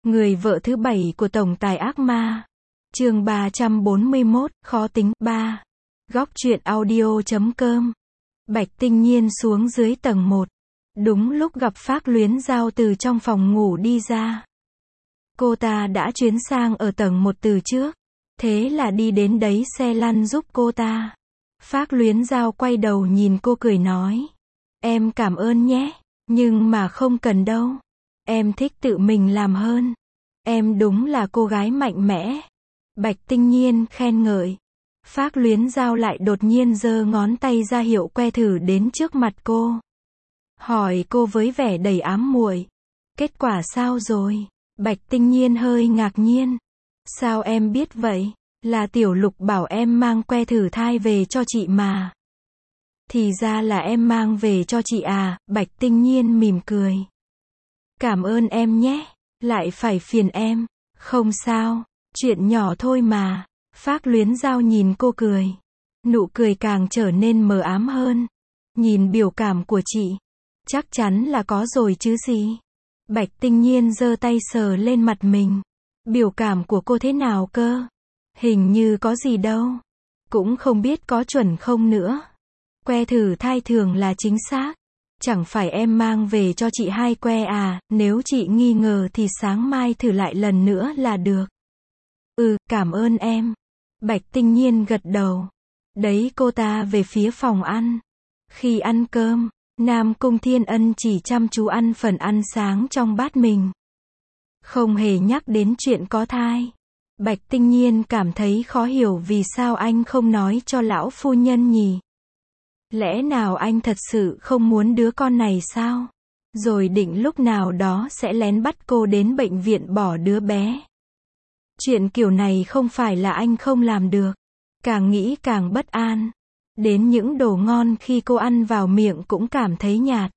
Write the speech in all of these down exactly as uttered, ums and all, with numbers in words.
Người vợ thứ bảy của tổng tài ác ma. Chương ba trăm bốn mươi mốt, khó tính. ba. Góc truyện audio chấm com. Bạch Tinh Nhiên xuống dưới tầng một. Đúng lúc gặp Phác Luyến Giao từ trong phòng ngủ đi ra. Cô ta đã chuyến sang ở tầng một từ trước. Thế là đi đến đấy xe lăn giúp cô ta. Phác Luyến Giao quay đầu nhìn cô cười nói. Em cảm ơn nhé, nhưng mà không cần đâu. Em thích tự mình làm hơn. Em đúng là cô gái mạnh mẽ. Bạch Tinh Nhiên khen ngợi. Phác Luyến Giao lại đột nhiên giơ ngón tay ra hiệu que thử đến trước mặt cô. Hỏi cô với vẻ đầy ám muội. Kết quả sao rồi? Bạch Tinh Nhiên hơi ngạc nhiên. Sao em biết vậy? Là Tiểu Lục bảo em mang que thử thai về cho chị mà. Thì ra là em mang về cho chị à? Bạch Tinh Nhiên mỉm cười. Cảm ơn em nhé. Lại phải phiền em. Không sao, chuyện nhỏ thôi mà. Phác Luyến Giao nhìn cô cười. Nụ cười càng trở nên mờ ám hơn. Nhìn biểu cảm của chị, chắc chắn là có rồi chứ gì. Bạch Tinh Nhiên giơ tay sờ lên mặt mình. Biểu cảm của cô thế nào cơ? Hình như có gì đâu. Cũng không biết có chuẩn không nữa. Que thử thai thường là chính xác. Chẳng phải em mang về cho chị hai que à? Nếu chị nghi ngờ thì sáng mai thử lại lần nữa là được. Ừ, cảm ơn em. Bạch Tinh Nhiên gật đầu. Đấy, cô ta về phía phòng ăn. Khi ăn cơm, Nam Cung Thiên Ân chỉ chăm chú ăn phần ăn sáng trong bát mình. Không hề nhắc đến chuyện có thai. Bạch Tinh Nhiên cảm thấy khó hiểu vì sao anh không nói cho lão phu nhân nhỉ? Lẽ nào anh thật sự không muốn đứa con này sao? Rồi định lúc nào đó sẽ lén bắt cô đến bệnh viện bỏ đứa bé. Chuyện kiểu này không phải là anh không làm được. Càng nghĩ càng bất an. Đến những đồ ngon khi cô ăn vào miệng cũng cảm thấy nhạt.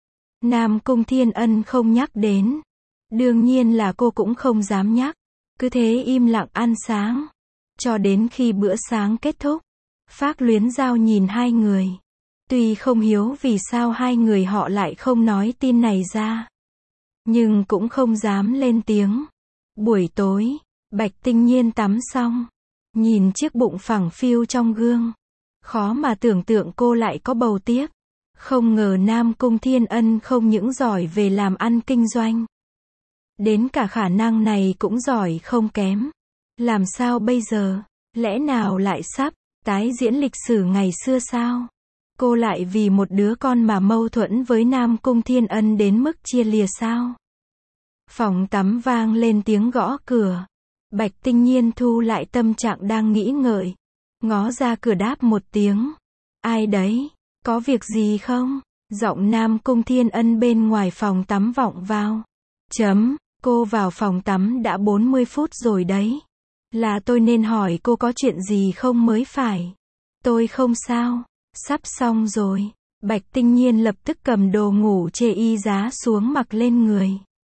Nam Cung Thiên Ân không nhắc đến. Đương nhiên là cô cũng không dám nhắc. Cứ thế im lặng ăn sáng. Cho đến khi bữa sáng kết thúc. Phác Luyến Giao nhìn hai người. Tuy không hiểu vì sao hai người họ lại không nói tin này ra. Nhưng cũng không dám lên tiếng. Buổi tối, Bạch Tinh Nhiên tắm xong. Nhìn chiếc bụng phẳng phiu trong gương. Khó mà tưởng tượng cô lại có bầu tiếp. Không ngờ Nam Cung Thiên Ân không những giỏi về làm ăn kinh doanh. Đến cả khả năng này cũng giỏi không kém. Làm sao bây giờ? Lẽ nào lại sắp tái diễn lịch sử ngày xưa sao? Cô lại vì một đứa con mà mâu thuẫn với Nam Cung Thiên Ân đến mức chia lìa sao? Phòng tắm vang lên tiếng gõ cửa. Bạch Tinh Nhiên thu lại tâm trạng đang nghĩ ngợi. Ngó ra cửa đáp một tiếng. Ai đấy? Có việc gì không? Giọng Nam Cung Thiên Ân bên ngoài phòng tắm vọng vào. Chấm, cô vào phòng tắm đã bốn mươi phút rồi đấy. Là tôi nên hỏi cô có chuyện gì không mới phải. Tôi không sao. Sắp xong rồi. Bạch Tinh Nhiên lập tức cầm đồ ngủ chê y giá xuống mặc lên người.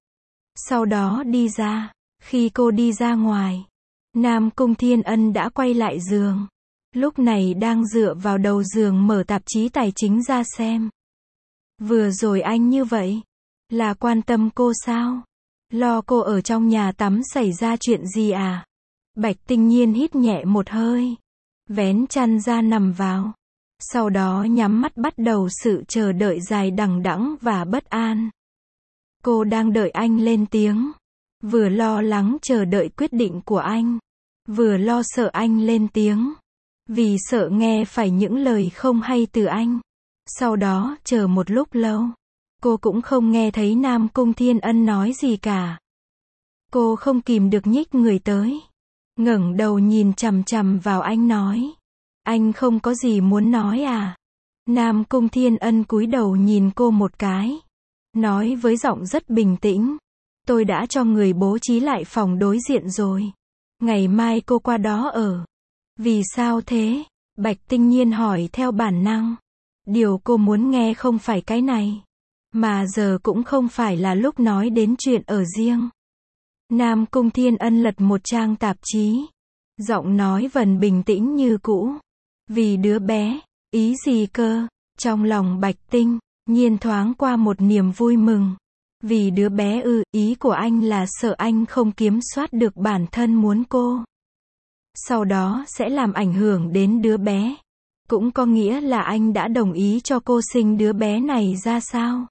Sau đó đi ra. Khi cô đi ra ngoài, Nam Cung Thiên Ân đã quay lại giường. Lúc này đang dựa vào đầu giường mở tạp chí tài chính ra xem. Vừa rồi anh như vậy, là quan tâm cô sao? Lo cô ở trong nhà tắm xảy ra chuyện gì à? Bạch Tinh Nhiên hít nhẹ một hơi. Vén chăn ra nằm vào. Sau đó nhắm mắt bắt đầu sự chờ đợi dài đằng đẵng và bất an. Cô đang đợi anh lên tiếng. Vừa lo lắng chờ đợi quyết định của anh. Vừa lo sợ anh lên tiếng. Vì sợ nghe phải những lời không hay từ anh. Sau đó chờ một lúc lâu. Cô cũng không nghe thấy Nam Cung Thiên Ân nói gì cả. Cô không kìm được nhích người tới. Ngẩng đầu nhìn chằm chằm vào anh nói. Anh không có gì muốn nói à? Nam Cung Thiên Ân cúi đầu nhìn cô một cái. Nói với giọng rất bình tĩnh. Tôi đã cho người bố trí lại phòng đối diện rồi. Ngày mai cô qua đó ở. Vì sao thế? Bạch Tinh Nhiên hỏi theo bản năng. Điều cô muốn nghe không phải cái này. Mà giờ cũng không phải là lúc nói đến chuyện ở riêng. Nam Cung Thiên Ân lật một trang tạp chí. Giọng nói vẫn bình tĩnh như cũ. Vì đứa bé. Ý gì cơ? Trong lòng Bạch Tinh Nhiên thoáng qua một niềm vui mừng. Vì đứa bé ư, ý của anh là sợ anh không kiểm soát được bản thân muốn cô. Sau đó sẽ làm ảnh hưởng đến đứa bé. Cũng có nghĩa là anh đã đồng ý cho cô sinh đứa bé này ra sao?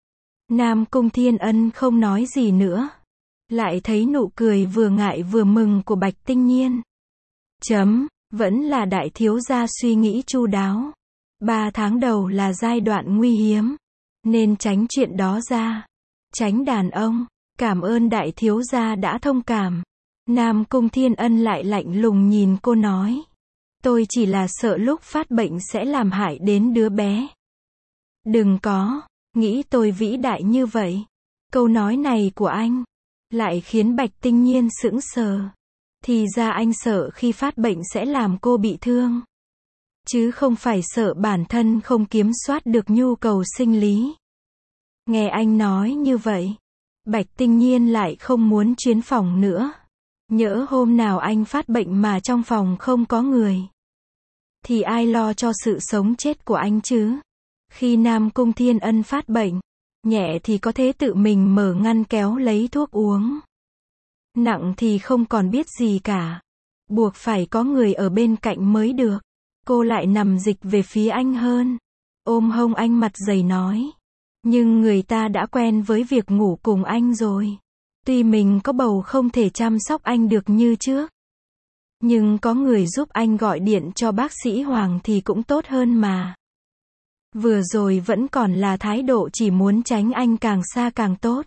Nam Cung Thiên Ân không nói gì nữa. Lại thấy nụ cười vừa ngại vừa mừng của Bạch Tinh Nhiên. Chấm, vẫn là đại thiếu gia suy nghĩ chu đáo. Ba tháng đầu là giai đoạn nguy hiếm. Nên tránh chuyện đó ra. Tránh đàn ông. Cảm ơn đại thiếu gia đã thông cảm. Nam Cung Thiên Ân lại lạnh lùng nhìn cô nói. Tôi chỉ là sợ lúc phát bệnh sẽ làm hại đến đứa bé. Đừng có, nghĩ tôi vĩ đại như vậy. Câu nói này của anh lại khiến Bạch Tinh Nhiên sững sờ. Thì ra anh sợ khi phát bệnh sẽ làm cô bị thương. Chứ không phải sợ bản thân không kiểm soát được nhu cầu sinh lý. Nghe anh nói như vậy, Bạch Tinh Nhiên lại không muốn chuyến phòng nữa. Nhỡ hôm nào anh phát bệnh mà trong phòng không có người. Thì ai lo cho sự sống chết của anh chứ? Khi Nam Cung Thiên Ân phát bệnh, nhẹ thì có thể tự mình mở ngăn kéo lấy thuốc uống. Nặng thì không còn biết gì cả. Buộc phải có người ở bên cạnh mới được. Cô lại nằm dịch về phía anh hơn. Ôm hông anh mặt dày nói. Nhưng người ta đã quen với việc ngủ cùng anh rồi. Tuy mình có bầu không thể chăm sóc anh được như trước. Nhưng có người giúp anh gọi điện cho bác sĩ Hoàng thì cũng tốt hơn mà. Vừa rồi vẫn còn là thái độ chỉ muốn tránh anh càng xa càng tốt.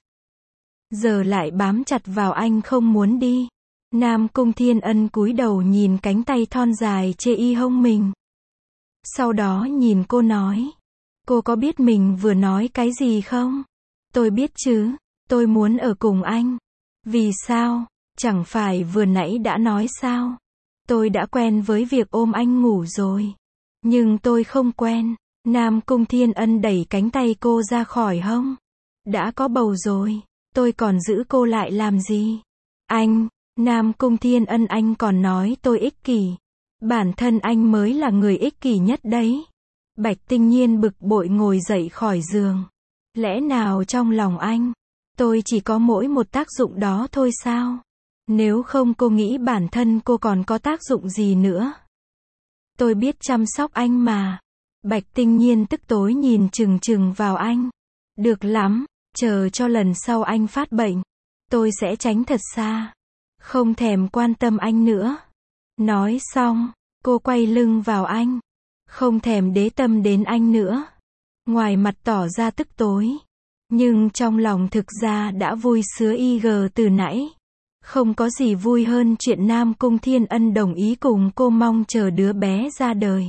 Giờ lại bám chặt vào anh không muốn đi. Nam Cung Thiên Ân cúi đầu nhìn cánh tay thon dài chê y hông mình. Sau đó nhìn cô nói. Cô có biết mình vừa nói cái gì không? Tôi biết chứ. Tôi muốn ở cùng anh. Vì sao? Chẳng phải vừa nãy đã nói sao? Tôi đã quen với việc ôm anh ngủ rồi. Nhưng tôi không quen. Nam Cung Thiên Ân đẩy cánh tay cô ra khỏi hông. Đã có bầu rồi. Tôi còn giữ cô lại làm gì? Anh, Nam Cung Thiên Ân anh còn nói tôi ích kỷ. Bản thân anh mới là người ích kỷ nhất đấy. Bạch Tinh Nhiên bực bội ngồi dậy khỏi giường. Lẽ nào trong lòng anh, tôi chỉ có mỗi một tác dụng đó thôi sao? Nếu không cô nghĩ bản thân cô còn có tác dụng gì nữa? Tôi biết chăm sóc anh mà. Bạch Tinh Nhiên tức tối nhìn chừng chừng vào anh. Được lắm, chờ cho lần sau anh phát bệnh. Tôi sẽ tránh thật xa. Không thèm quan tâm anh nữa. Nói xong, cô quay lưng vào anh. Không thèm để tâm đến anh nữa. Ngoài mặt tỏ ra tức tối. Nhưng trong lòng thực ra đã vui sứa y gờ từ nãy. Không có gì vui hơn chuyện Nam Cung Thiên Ân đồng ý cùng cô mong chờ đứa bé ra đời.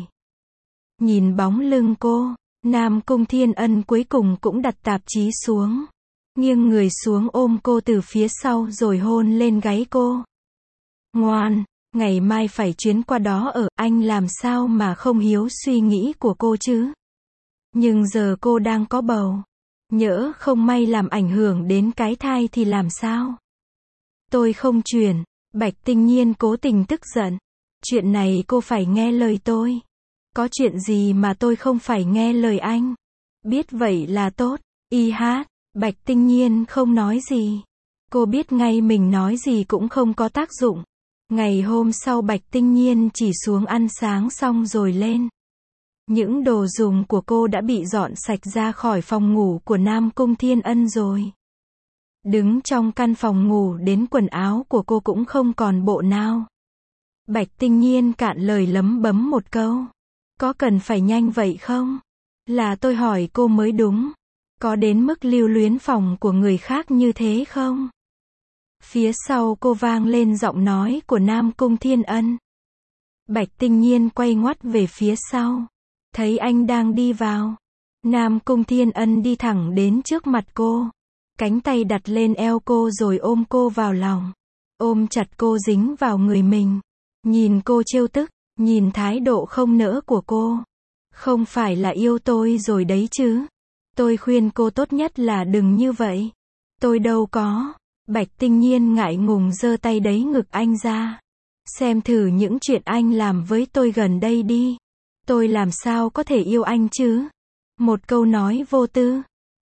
Nhìn bóng lưng cô, Nam Cung Thiên Ân cuối cùng cũng đặt tạp chí xuống. Nghiêng người xuống ôm cô từ phía sau rồi hôn lên gáy cô. Ngoan, ngày mai phải chuyến qua đó ở, anh làm sao mà không hiếu suy nghĩ của cô chứ? Nhưng giờ cô đang có bầu. Nhỡ không may làm ảnh hưởng đến cái thai thì làm sao? Tôi không chuyển. Bạch Tinh Nhiên cố tình tức giận. Chuyện này cô phải nghe lời tôi. Có chuyện gì mà tôi không phải nghe lời anh? Biết vậy là tốt. Y hát. Bạch Tinh Nhiên không nói gì. Cô biết ngay mình nói gì cũng không có tác dụng. Ngày hôm sau Bạch Tinh Nhiên chỉ xuống ăn sáng xong rồi lên. Những đồ dùng của cô đã bị dọn sạch ra khỏi phòng ngủ của Nam Cung Thiên Ân rồi. Đứng trong căn phòng ngủ đến quần áo của cô cũng không còn bộ nào. Bạch Tinh Nhiên cạn lời lấm bấm một câu. Có cần phải nhanh vậy không? Là tôi hỏi cô mới đúng. Có đến mức lưu luyến phòng của người khác như thế không? Phía sau cô vang lên giọng nói của Nam Cung Thiên Ân. Bạch Tinh Nhiên quay ngoắt về phía sau. Thấy anh đang đi vào. Nam Cung Thiên Ân đi thẳng đến trước mặt cô. Cánh tay đặt lên eo cô rồi ôm cô vào lòng. Ôm chặt cô dính vào người mình. Nhìn cô trêu tức. Nhìn thái độ không nỡ của cô. Không phải là yêu tôi rồi đấy chứ. Tôi khuyên cô tốt nhất là đừng như vậy. Tôi đâu có. Bạch Tinh Nhiên ngại ngùng giơ tay đẩy ngực anh ra. Xem thử những chuyện anh làm với tôi gần đây đi. Tôi làm sao có thể yêu anh chứ? Một câu nói vô tư.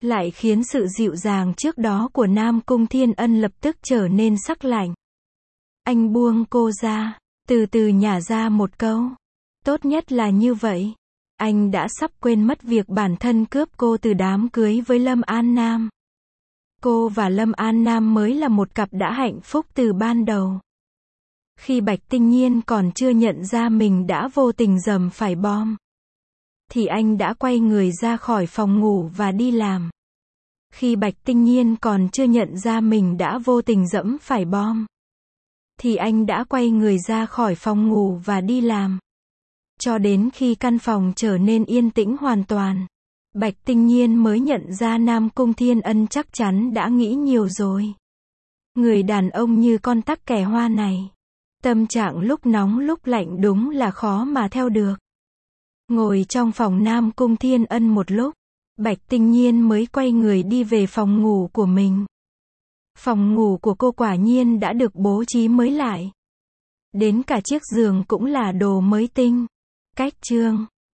lại khiến sự dịu dàng trước đó của Nam Cung Thiên Ân lập tức trở nên sắc lạnh. Anh buông cô ra, từ từ nhả ra một câu. Tốt nhất là như vậy. Anh đã sắp quên mất việc bản thân cướp cô từ đám cưới với Lâm An Nam. Cô và Lâm An Nam mới là một cặp đã hạnh phúc từ ban đầu. Khi Bạch Tinh Nhiên còn chưa nhận ra mình đã vô tình dầm phải bom, thì anh đã quay người ra khỏi phòng ngủ và đi làm. Khi Bạch Tinh Nhiên còn chưa nhận ra mình đã vô tình dẫm phải bom, thì anh đã quay người ra khỏi phòng ngủ và đi làm. Cho đến khi căn phòng trở nên yên tĩnh hoàn toàn, Bạch Tinh Nhiên mới nhận ra Nam Cung Thiên Ân chắc chắn đã nghĩ nhiều rồi. Người đàn ông như con tắc kè hoa này, tâm trạng lúc nóng lúc lạnh đúng là khó mà theo được. Ngồi trong phòng Nam Cung Thiên Ân một lúc, Bạch Tinh Nhiên mới quay người đi về phòng ngủ của mình. Phòng ngủ của cô quả nhiên đã được bố trí mới lại. Đến cả chiếc giường cũng là đồ mới tinh. Cách chương